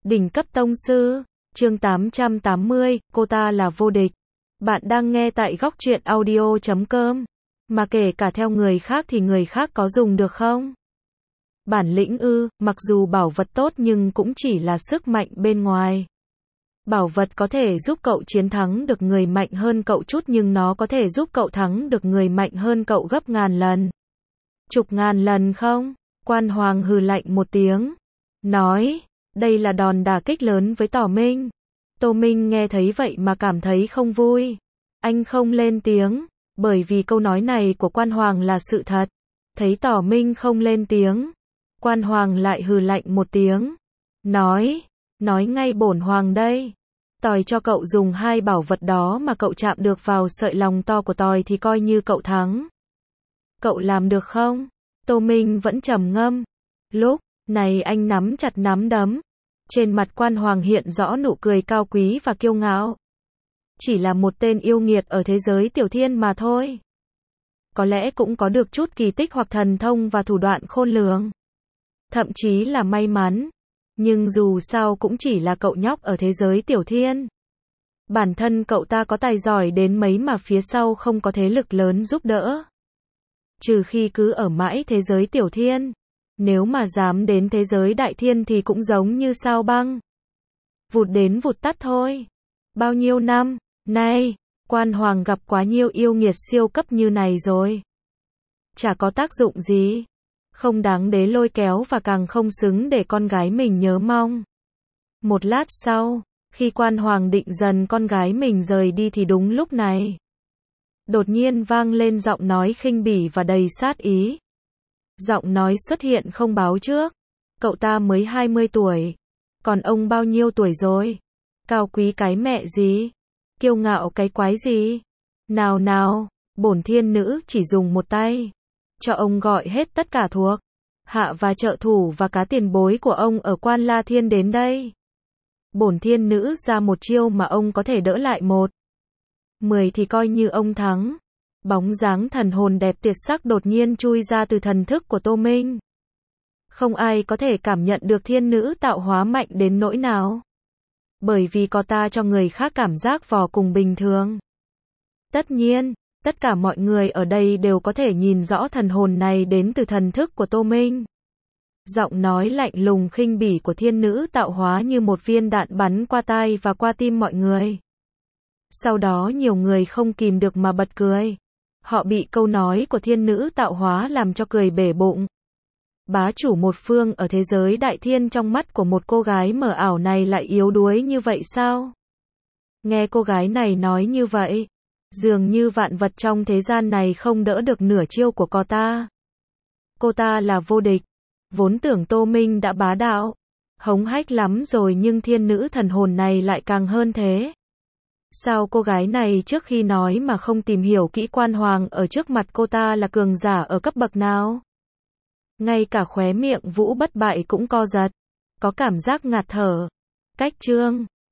Đỉnh cấp tông sư, chương 880, cô ta là vô địch. Bạn đang nghe tại góc truyện audio.com. Mà kể cả theo người khác thì người khác có dùng được không? Bản lĩnh ư, mặc dù bảo vật tốt nhưng cũng chỉ là sức mạnh bên ngoài. Bảo vật có thể giúp cậu chiến thắng được người mạnh hơn cậu chút nhưng nó có thể giúp cậu thắng được người mạnh hơn cậu gấp ngàn lần. Chục ngàn lần không? Quan Hoàng hừ lạnh một tiếng. Nói, đây là đòn đả kích lớn với Tỏ Minh. Tô Minh nghe thấy vậy mà cảm thấy không vui. Anh không lên tiếng, bởi vì câu nói này của Quan Hoàng là sự thật. Thấy Tỏ Minh không lên tiếng, Quan Hoàng lại hừ lạnh một tiếng. Nói ngay bổn Hoàng đây. Tòi cho cậu dùng hai bảo vật đó mà cậu chạm được vào sợi lòng to của tòi thì coi như cậu thắng. Cậu làm được không? Tô Minh vẫn trầm ngâm. Lúc này anh nắm chặt nắm đấm. Trên mặt Quan Hoàng hiện rõ nụ cười cao quý và kiêu ngạo. Chỉ là một tên yêu nghiệt ở thế giới tiểu thiên mà thôi. Có lẽ cũng có được chút kỳ tích hoặc thần thông và thủ đoạn khôn lường. Thậm chí là may mắn. Nhưng dù sao cũng chỉ là cậu nhóc ở thế giới tiểu thiên. Bản thân cậu ta có tài giỏi đến mấy mà phía sau không có thế lực lớn giúp đỡ. Trừ khi cứ ở mãi thế giới tiểu thiên. Nếu mà dám đến thế giới đại thiên thì cũng giống như sao băng. Vụt đến vụt tắt thôi. Bao nhiêu năm nay, Quan Hoàng gặp quá nhiều yêu nghiệt siêu cấp như này rồi. Chả có tác dụng gì. Không đáng để lôi kéo và càng không xứng để con gái mình nhớ mong. Một lát sau, khi Quan Hoàng định dần con gái mình rời đi thì đúng lúc này. Đột nhiên vang lên giọng nói khinh bỉ và đầy sát ý. Giọng nói xuất hiện không báo trước. Cậu ta mới 20 tuổi. Còn ông bao nhiêu tuổi rồi? Cao quý cái mẹ gì? Kiêu ngạo cái quái gì? Nào, bổn thiên nữ chỉ dùng một tay. Cho ông gọi hết tất cả thuộc hạ và trợ thủ và cá tiền bối của ông ở Quan La Thiên đến đây. Bổn thiên nữ ra một chiêu mà ông có thể đỡ lại 10 thì coi như ông thắng. Bóng dáng thần hồn đẹp tuyệt sắc đột nhiên chui ra từ thần thức của Tô Minh. Không ai có thể cảm nhận được thiên nữ tạo hóa mạnh đến nỗi nào. Bởi vì có ta cho người khác cảm giác vô cùng bình thường. Tất nhiên, tất cả mọi người ở đây đều có thể nhìn rõ thần hồn này đến từ thần thức của Tô Minh. Giọng nói lạnh lùng khinh bỉ của thiên nữ tạo hóa như một viên đạn bắn qua tai và qua tim mọi người. Sau đó nhiều người không kìm được mà bật cười. Họ bị câu nói của thiên nữ tạo hóa làm cho cười bể bụng. Bá chủ một phương ở thế giới đại thiên trong mắt của một cô gái mờ ảo này lại yếu đuối như vậy sao? Nghe cô gái này nói như vậy, dường như vạn vật trong thế gian này không đỡ được nửa chiêu của cô ta. Cô ta là vô địch. Vốn tưởng Tô Minh đã bá đạo, hống hách lắm rồi nhưng thiên nữ thần hồn này lại càng hơn thế. Sao cô gái này trước khi nói mà không tìm hiểu kỹ Quan Hoàng ở trước mặt cô ta là cường giả ở cấp bậc nào? Ngay cả khóe miệng Vũ Bất Bại cũng co giật, có cảm giác ngạt thở. Cách chương